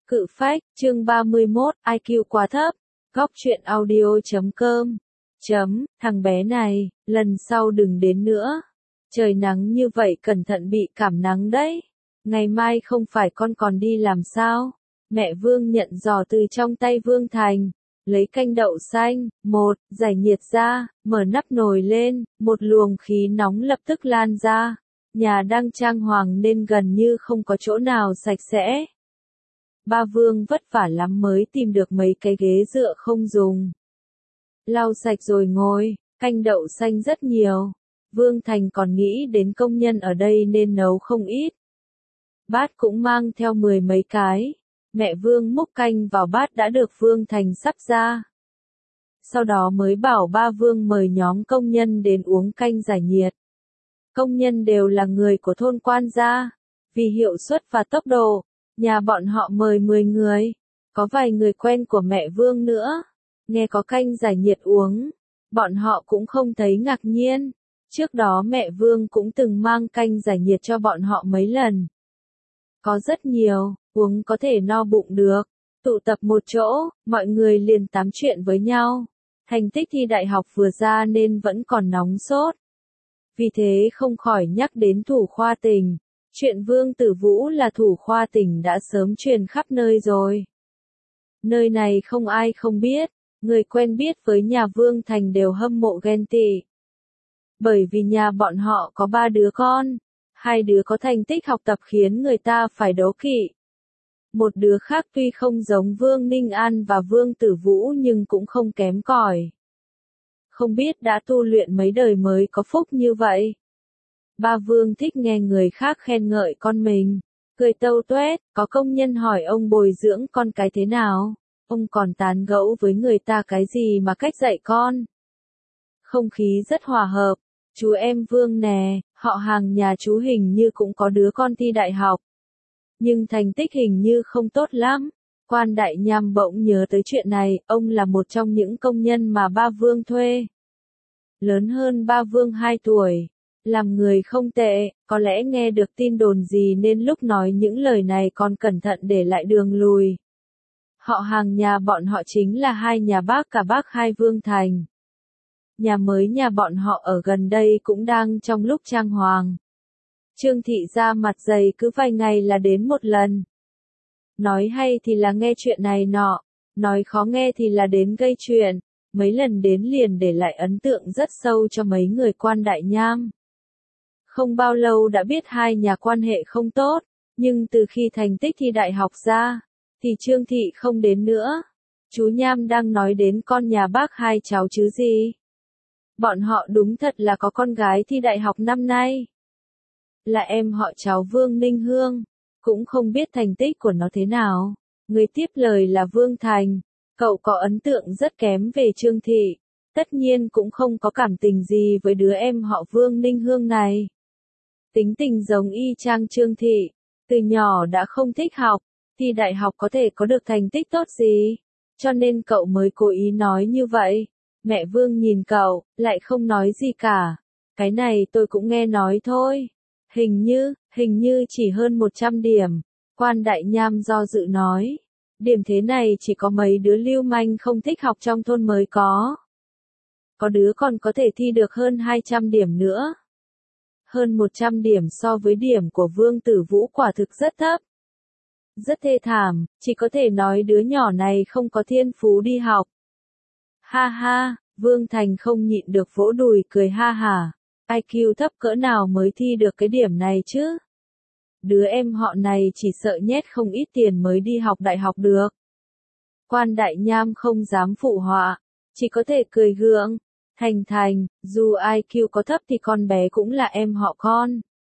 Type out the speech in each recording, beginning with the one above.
Cự phách, chương 31, IQ quá thấp. Góc truyện audio.com. Thằng bé này, lần sau đừng đến nữa. Trời nắng như vậy cẩn thận bị cảm nắng đấy. Ngày mai không phải con còn đi làm sao? Mẹ Vương nhận giò từ trong tay Vương Thành. Lấy canh đậu xanh, giải nhiệt ra, mở nắp nồi lên, một luồng khí nóng lập tức lan ra. Nhà đang trang hoàng nên gần như không có chỗ nào sạch sẽ. Ba Vương vất vả lắm mới tìm được mấy cái ghế dựa không dùng. Lau sạch rồi ngồi, canh đậu xanh rất nhiều. Vương Thành còn nghĩ đến công nhân ở đây nên nấu không ít. Bát cũng mang theo 10 mấy cái. Mẹ Vương múc canh vào bát đã được Vương Thành sắp ra. Sau đó mới bảo ba Vương mời nhóm công nhân đến uống canh giải nhiệt. Công nhân đều là người của thôn Quan gia. Vì hiệu suất và tốc độ, nhà bọn họ mời 10 người. Có vài người quen của mẹ Vương nữa. Nghe có canh giải nhiệt uống, bọn họ cũng không thấy ngạc nhiên. Trước đó mẹ Vương cũng từng mang canh giải nhiệt cho bọn họ mấy lần. Có rất nhiều, uống có thể no bụng được. Tụ tập một chỗ, mọi người liền tám chuyện với nhau. Thành tích thi đại học vừa ra nên vẫn còn nóng sốt. Vì thế không khỏi nhắc đến thủ khoa tỉnh. Chuyện Vương Tử Vũ là thủ khoa tỉnh đã sớm truyền khắp nơi rồi. Nơi này không ai không biết, người quen biết với nhà Vương Thành đều hâm mộ ghen tị. Bởi vì nhà bọn họ có 3 đứa con, 2 đứa có thành tích học tập khiến người ta phải đố kỵ. Một đứa khác tuy không giống Vương Ninh An và Vương Tử Vũ nhưng cũng không kém cỏi. Không biết đã tu luyện mấy đời mới có phúc như vậy. Ba Vương thích nghe người khác khen ngợi con mình, cười tâu tuét, có công nhân hỏi ông bồi dưỡng con cái thế nào, ông còn tán gẫu với người ta cái gì mà cách dạy con. Không khí rất hòa hợp, chú em Vương nè, họ hàng nhà chú hình như cũng có đứa con thi đại học. Nhưng thành tích hình như không tốt lắm. Quan Đại Nham bỗng nhớ tới chuyện này, ông là một trong những công nhân mà ba Vương thuê. Lớn hơn ba Vương 2 tuổi. Làm người không tệ, có lẽ nghe được tin đồn gì nên lúc nói những lời này còn cẩn thận để lại đường lùi. Họ hàng nhà bọn họ chính là hai nhà bác cả bác hai Vương Thành. Nhà mới nhà bọn họ ở gần đây cũng đang trong lúc trang hoàng. Trương thị ra mặt dày cứ vài ngày là đến một lần. Nói hay thì là nghe chuyện này nọ, nói khó nghe thì là đến gây chuyện. Mấy lần đến liền để lại ấn tượng rất sâu cho mấy người Quan Đại Nham. Không bao lâu đã biết hai nhà quan hệ không tốt, nhưng từ khi thành tích thi đại học ra, thì Trương thị không đến nữa. Chú Nham đang nói đến con nhà bác hai cháu chứ gì. Bọn họ đúng thật là có con gái thi đại học năm nay. Là em họ cháu Vương Ninh Hương, cũng không biết thành tích của nó thế nào. Người tiếp lời là Vương Thành, cậu có ấn tượng rất kém về Trương thị, tất nhiên cũng không có cảm tình gì với đứa em họ Vương Ninh Hương này. Tính tình giống y chang Trương thị, từ nhỏ đã không thích học, thì đại học có thể có được thành tích tốt gì, cho nên cậu mới cố ý nói như vậy. Mẹ Vương nhìn cậu, lại không nói gì cả. Cái này tôi cũng nghe nói thôi. Hình như chỉ hơn 100 điểm. Quan Đại Nham do dự nói. Điểm thế này chỉ có mấy đứa lưu manh không thích học trong thôn mới có. Có đứa còn có thể thi được hơn 200 điểm nữa. Hơn 100 điểm so với điểm của Vương Tử Vũ quả thực rất thấp. Rất thê thảm, chỉ có thể nói đứa nhỏ này không có thiên phú đi học. Ha ha, Vương Thành không nhịn được vỗ đùi cười ha hả. IQ thấp cỡ nào mới thi được cái điểm này chứ? Đứa em họ này chỉ sợ nhét không ít tiền mới đi học đại học được. Quan Đại Nham không dám phụ họa, chỉ có thể cười gượng. Thành, dù IQ có thấp thì con bé cũng là em họ con.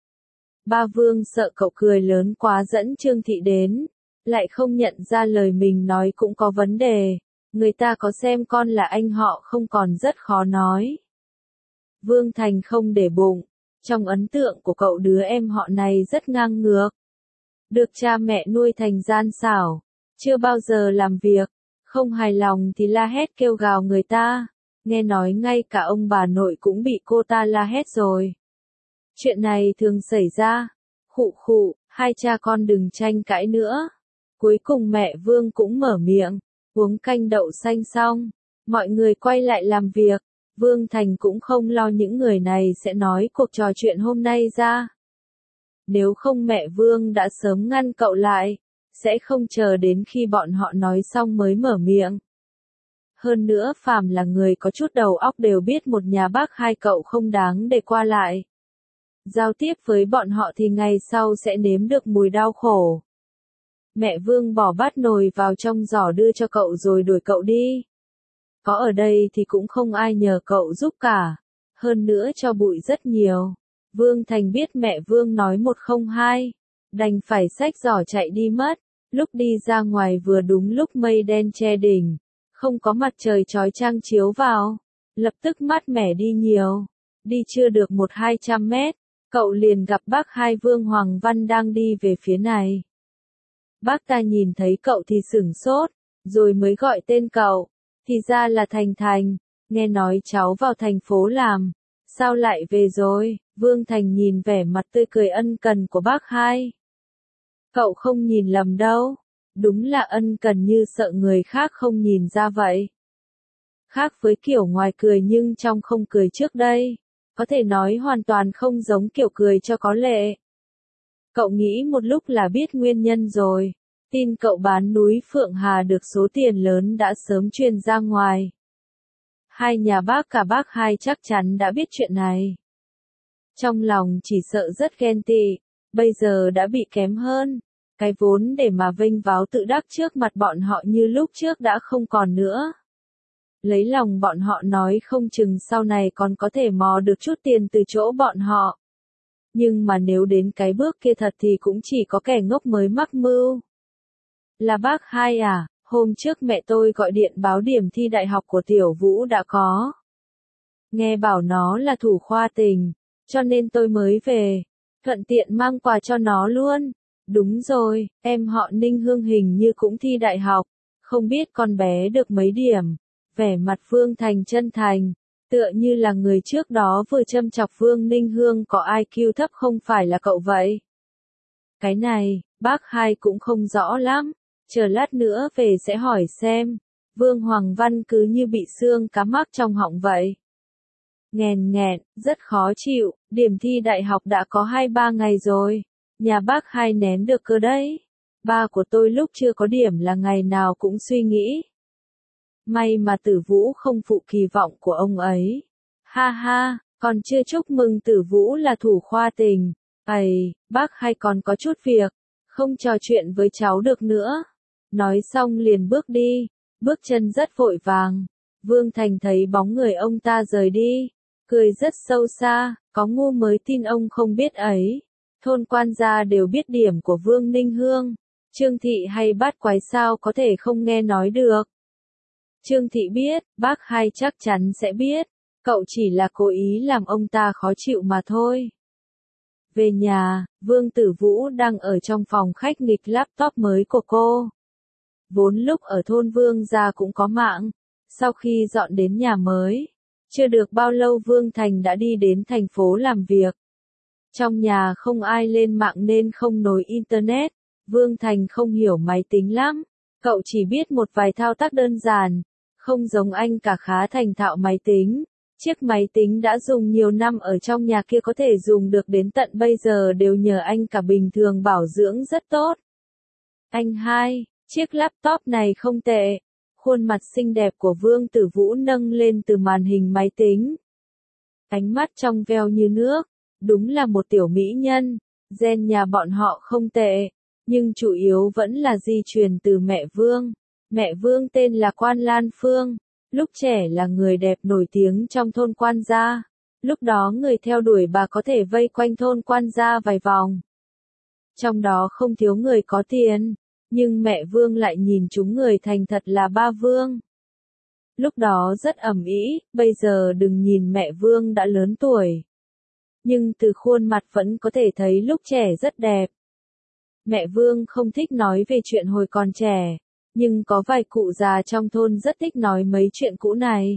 Ba Vương sợ cậu cười lớn quá dẫn Trương thị đến, lại không nhận ra lời mình nói cũng có vấn đề. Người ta có xem con là anh họ không còn rất khó nói. Vương Thành không để bụng, trong ấn tượng của cậu đứa em họ này rất ngang ngược. Được cha mẹ nuôi thành gian xảo, chưa bao giờ làm việc, không hài lòng thì la hét kêu gào người ta. Nghe nói ngay cả ông bà nội cũng bị cô ta la hét rồi. Chuyện này thường xảy ra. Khụ, hai cha con đừng tranh cãi nữa. Cuối cùng mẹ Vương cũng mở miệng, uống canh đậu xanh xong, mọi người quay lại làm việc, Vương Thành cũng không lo những người này sẽ nói cuộc trò chuyện hôm nay ra. Nếu không mẹ Vương đã sớm ngăn cậu lại, sẽ không chờ đến khi bọn họ nói xong mới mở miệng. Hơn nữa phàm là người có chút đầu óc đều biết một nhà bác hai cậu không đáng để qua lại. Giao tiếp với bọn họ thì ngày sau sẽ nếm được mùi đau khổ. Mẹ Vương bỏ bát nồi vào trong giỏ đưa cho cậu rồi đuổi cậu đi. Có ở đây thì cũng không ai nhờ cậu giúp cả. Hơn nữa cho bụi rất nhiều. Vương Thành biết mẹ Vương nói 102. Đành phải xách giỏ chạy đi mất. Lúc đi ra ngoài vừa đúng lúc mây đen che đỉnh. Không có mặt trời chói chang chiếu vào. Lập tức mát mẻ đi nhiều. Đi chưa được 100-200 mét. Cậu liền gặp bác hai Vương Hoàng Văn đang đi về phía này. Bác ta nhìn thấy cậu thì sửng sốt. Rồi mới gọi tên cậu. Thì ra là Thành Thành, nghe nói cháu vào thành phố làm, sao lại về rồi? Vương Thành nhìn vẻ mặt tươi cười ân cần của bác hai. Cậu không nhìn lầm đâu, đúng là ân cần như sợ người khác không nhìn ra vậy. Khác với kiểu ngoài cười nhưng trong không cười trước đây, có thể nói hoàn toàn không giống kiểu cười cho có lệ. Cậu nghĩ một lúc là biết nguyên nhân rồi. Tin cậu bán núi Phượng Hà được số tiền lớn đã sớm truyền ra ngoài. Hai nhà bác cả bác hai chắc chắn đã biết chuyện này. Trong lòng chỉ sợ rất ghen tị, bây giờ đã bị kém hơn. Cái vốn để mà vênh váo tự đắc trước mặt bọn họ như lúc trước đã không còn nữa. Lấy lòng bọn họ nói không chừng sau này còn có thể mò được chút tiền từ chỗ bọn họ. Nhưng mà nếu đến cái bước kia thật thì cũng chỉ có kẻ ngốc mới mắc mưu. Là bác hai à, hôm trước mẹ tôi gọi điện báo điểm thi đại học của Tiểu Vũ đã có. Nghe bảo nó là thủ khoa tình, cho nên tôi mới về, thuận tiện mang quà cho nó luôn. Đúng rồi, em họ Ninh Hương hình như cũng thi đại học, không biết con bé được mấy điểm. Vẻ mặt Vương Thành chân thành, tựa như là người trước đó vừa châm chọc Vương Ninh Hương có IQ thấp không phải là cậu vậy. Cái này, bác hai cũng không rõ lắm. Chờ lát nữa về sẽ hỏi xem. Vương Hoàng Văn cứ như bị xương cá mắc trong họng vậy. Nghèn nghẹn, rất khó chịu, điểm thi đại học đã có 2-3 ngày rồi. Nhà bác hai nén được cơ đấy. Ba của tôi lúc chưa có điểm là ngày nào cũng suy nghĩ. May mà Tử Vũ không phụ kỳ vọng của ông ấy. Ha ha, còn chưa chúc mừng Tử Vũ là thủ khoa tình. Ây, bác hai còn có chút việc, không trò chuyện với cháu được nữa. Nói xong liền bước đi, bước chân rất vội vàng. Vương Thành thấy bóng người ông ta rời đi, cười rất sâu xa, có ngu mới tin ông không biết ấy. Thôn Quan gia đều biết điểm của Vương Ninh Hương. Trương Thị hay Bát Quái sao có thể không nghe nói được. Trương Thị biết, bác hai chắc chắn sẽ biết, cậu chỉ là cố ý làm ông ta khó chịu mà thôi. Về nhà, Vương Tử Vũ đang ở trong phòng khách nghịch laptop mới của cô. Vốn lúc ở thôn Vương gia cũng có mạng, sau khi dọn đến nhà mới, chưa được bao lâu Vương Thành đã đi đến thành phố làm việc. Trong nhà không ai lên mạng nên không nối internet, Vương Thành không hiểu máy tính lắm, cậu chỉ biết một vài thao tác đơn giản, không giống anh cả khá thành thạo máy tính. Chiếc máy tính đã dùng nhiều năm ở trong nhà kia có thể dùng được đến tận bây giờ đều nhờ anh cả bình thường bảo dưỡng rất tốt. Anh hai, chiếc laptop này không tệ. Khuôn mặt xinh đẹp của Vương Tử Vũ nâng lên từ màn hình máy tính. Ánh mắt trong veo như nước, đúng là một tiểu mỹ nhân. Gen nhà bọn họ không tệ, nhưng chủ yếu vẫn là di truyền từ mẹ Vương. Mẹ Vương tên là Quan Lan Phương. Lúc trẻ là người đẹp nổi tiếng trong thôn Quan gia. Lúc đó người theo đuổi bà có thể vây quanh thôn Quan gia vài vòng. Trong đó không thiếu người có tiền, nhưng mẹ Vương lại nhìn chúng người thành thật là ba Vương. Lúc đó rất ầm ĩ, bây giờ đừng nhìn mẹ Vương đã lớn tuổi. Nhưng từ khuôn mặt vẫn có thể thấy lúc trẻ rất đẹp. Mẹ Vương không thích nói về chuyện hồi còn trẻ. Nhưng có vài cụ già trong thôn rất thích nói mấy chuyện cũ này.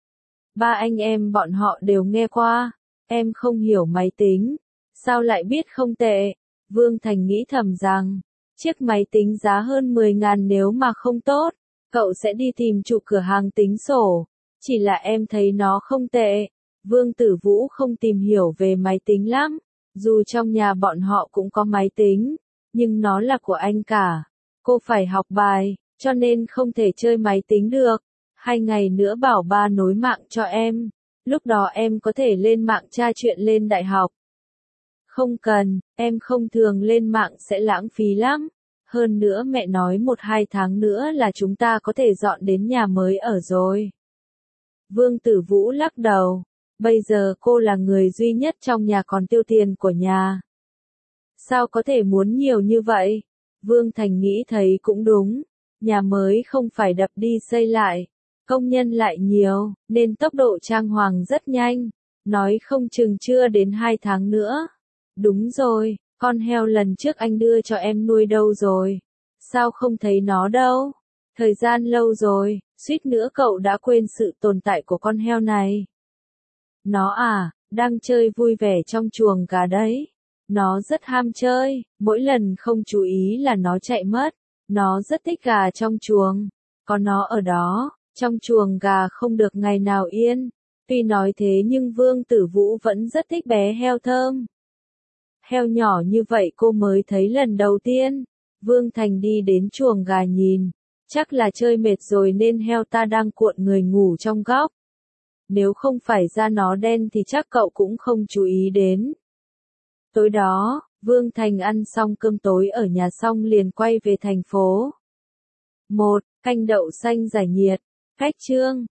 Ba anh em bọn họ đều nghe qua. Em không hiểu máy tính. Sao lại biết không tệ? Vương Thành nghĩ thầm rằng, Chiếc máy tính giá hơn 10.000 nếu mà không tốt, cậu sẽ đi tìm chủ cửa hàng tính sổ. Chỉ là em thấy nó không tệ. Vương Tử Vũ không tìm hiểu về máy tính lắm. Dù trong nhà bọn họ cũng có máy tính, nhưng nó là của anh cả. Cô phải học bài, cho nên không thể chơi máy tính được. 2 ngày nữa bảo ba nối mạng cho em. Lúc đó em có thể lên mạng tra chuyện lên đại học. Không cần, em không thường lên mạng sẽ lãng phí lắm. Hơn nữa mẹ nói 1-2 tháng nữa là chúng ta có thể dọn đến nhà mới ở rồi. Vương Tử Vũ lắc đầu. Bây giờ cô là người duy nhất trong nhà còn tiêu tiền của nhà. Sao có thể muốn nhiều như vậy? Vương Thành nghĩ thấy cũng đúng. Nhà mới không phải đập đi xây lại. Công nhân lại nhiều, nên tốc độ trang hoàng rất nhanh. Nói không chừng chưa đến 2 tháng nữa. Đúng rồi, con heo lần trước anh đưa cho em nuôi đâu rồi? Sao không thấy nó đâu? Thời gian lâu rồi, suýt nữa cậu đã quên sự tồn tại của con heo này. Nó à, đang chơi vui vẻ trong chuồng gà đấy. Nó rất ham chơi, mỗi lần không chú ý là nó chạy mất. Nó rất thích gà trong chuồng. Có nó ở đó, trong chuồng gà không được ngày nào yên. Tuy nói thế nhưng Vương Tử Vũ vẫn rất thích bé heo thơm. Heo nhỏ như vậy cô mới thấy lần đầu tiên. Vương Thành đi đến chuồng gà nhìn. Chắc là chơi mệt rồi nên heo ta đang cuộn người ngủ trong góc. Nếu không phải da nó đen thì chắc cậu cũng không chú ý đến. Tối đó, Vương Thành ăn xong cơm tối ở nhà xong liền quay về thành phố. 1. Canh đậu xanh giải nhiệt. Khách chương.